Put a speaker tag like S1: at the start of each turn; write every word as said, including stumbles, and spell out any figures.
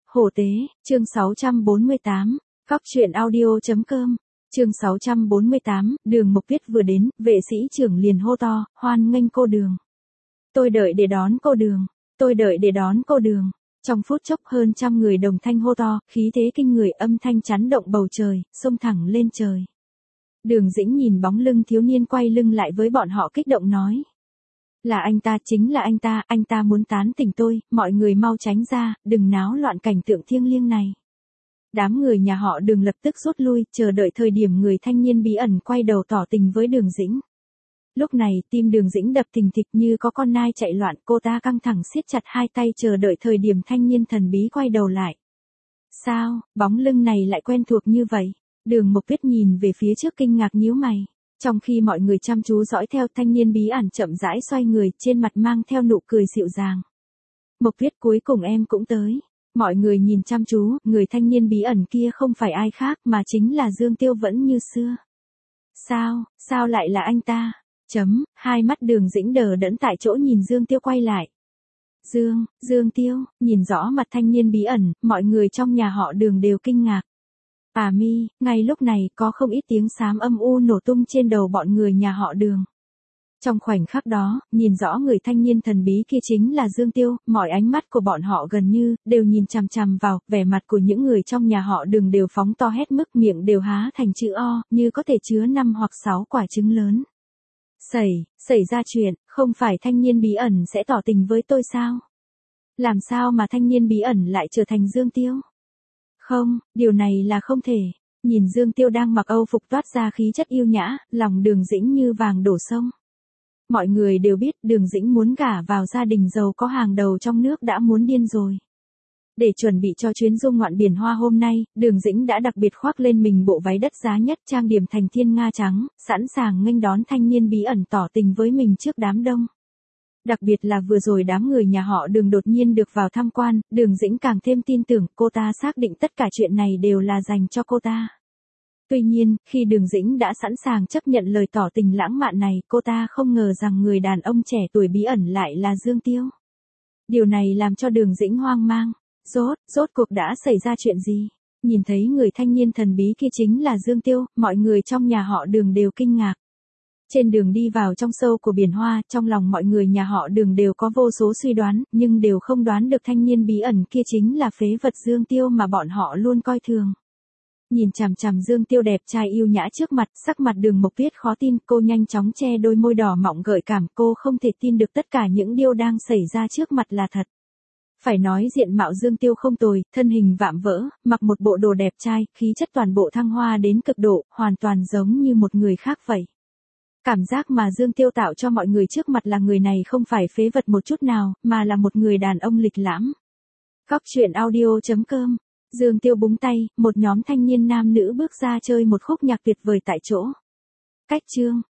S1: Hổ tế, chương sáu trăm bốn mươi tám, Cóc truyện audio.com, chương sáu trăm bốn mươi tám, Đường Mộc Viết vừa đến, vệ sĩ trưởng liền hô to, hoan nghênh cô Đường. Tôi đợi để đón cô Đường, tôi đợi để đón cô Đường. Trong phút chốc hơn trăm người đồng thanh hô to, khí thế kinh người, âm thanh chấn động bầu trời, xông thẳng lên trời. Đường Dĩnh nhìn bóng lưng thiếu niên quay lưng lại với bọn họ kích động nói. Là anh ta, chính là anh ta, anh ta muốn tán tỉnh tôi, mọi người mau tránh ra, đừng náo loạn cảnh tượng thiêng liêng này. Đám người nhà họ Đường lập tức rút lui, chờ đợi thời điểm người thanh niên bí ẩn quay đầu tỏ tình với Đường Dĩnh. Lúc này, tim Đường Dĩnh đập thình thịch như có con nai chạy loạn, cô ta căng thẳng siết chặt hai tay chờ đợi thời điểm thanh niên thần bí quay đầu lại. Sao, bóng lưng này lại quen thuộc như vậy? Đường Mộc Viết nhìn về phía trước kinh ngạc nhíu mày. Trong khi mọi người chăm chú dõi theo, thanh niên bí ẩn chậm rãi xoay người, trên mặt mang theo nụ cười dịu dàng. Mộc Viết, cuối cùng em cũng tới. Mọi người nhìn chăm chú, người thanh niên bí ẩn kia không phải ai khác mà chính là Dương Tiêu vẫn như xưa. Sao, sao lại là anh ta? Chấm, hai mắt Đường Dĩnh đờ đẫn tại chỗ nhìn Dương Tiêu quay lại. Dương, Dương Tiêu, nhìn rõ mặt thanh niên bí ẩn, mọi người trong nhà họ Đường đều kinh ngạc. À mi, ngay lúc này có không ít tiếng xám âm u nổ tung trên đầu bọn người nhà họ Đường. Trong khoảnh khắc đó, nhìn rõ người thanh niên thần bí kia chính là Dương Tiêu, mọi ánh mắt của bọn họ gần như, đều nhìn chằm chằm vào, vẻ mặt của những người trong nhà họ Đường đều phóng to hết mức, miệng đều há thành chữ O, như có thể chứa năm hoặc sáu quả trứng lớn. Xảy, xảy ra chuyện, không phải thanh niên bí ẩn sẽ tỏ tình với tôi sao? Làm sao mà thanh niên bí ẩn lại trở thành Dương Tiêu? Không, điều này là không thể. Nhìn Dương Tiêu đang mặc âu phục toát ra khí chất yêu nhã, lòng Đường Dĩnh như vàng đổ sông. Mọi người đều biết Đường Dĩnh muốn gả vào gia đình giàu có hàng đầu trong nước đã muốn điên rồi. Để chuẩn bị cho chuyến du ngoạn biển hoa hôm nay, Đường Dĩnh đã đặc biệt khoác lên mình bộ váy đắt giá nhất, trang điểm thành thiên nga trắng, sẵn sàng nghênh đón thanh niên bí ẩn tỏ tình với mình trước đám đông. Đặc biệt là vừa rồi đám người nhà họ Đường đột nhiên được vào tham quan, Đường Dĩnh càng thêm tin tưởng, cô ta xác định tất cả chuyện này đều là dành cho cô ta. Tuy nhiên, khi Đường Dĩnh đã sẵn sàng chấp nhận lời tỏ tình lãng mạn này, cô ta không ngờ rằng người đàn ông trẻ tuổi bí ẩn lại là Dương Tiêu. Điều này làm cho Đường Dĩnh hoang mang. Rốt, rốt cuộc đã xảy ra chuyện gì? Nhìn thấy người thanh niên thần bí kia chính là Dương Tiêu, mọi người trong nhà họ Đường đều kinh ngạc. Trên đường đi vào trong sâu của biển hoa, trong lòng mọi người nhà họ Đường đều có vô số suy đoán, nhưng đều không đoán được thanh niên bí ẩn kia chính là phế vật Dương Tiêu mà bọn họ luôn coi thường. Nhìn chằm chằm Dương Tiêu đẹp trai yêu nhã trước mặt, sắc mặt Đường Mộc Viết khó tin, cô nhanh chóng che đôi môi đỏ mọng gợi cảm, cô không thể tin được tất cả những điều đang xảy ra trước mặt là thật. Phải nói diện mạo Dương Tiêu không tồi, thân hình vạm vỡ, mặc một bộ đồ đẹp trai, khí chất toàn bộ thăng hoa đến cực độ, hoàn toàn giống như một người khác vậy. Cảm giác mà Dương Tiêu tạo cho mọi người trước mặt là người này không phải phế vật một chút nào, mà là một người đàn ông lịch lãm. Cóc truyện audio.com, Dương Tiêu búng tay, một nhóm thanh niên nam nữ bước ra chơi một khúc nhạc tuyệt vời tại chỗ. Cách chương,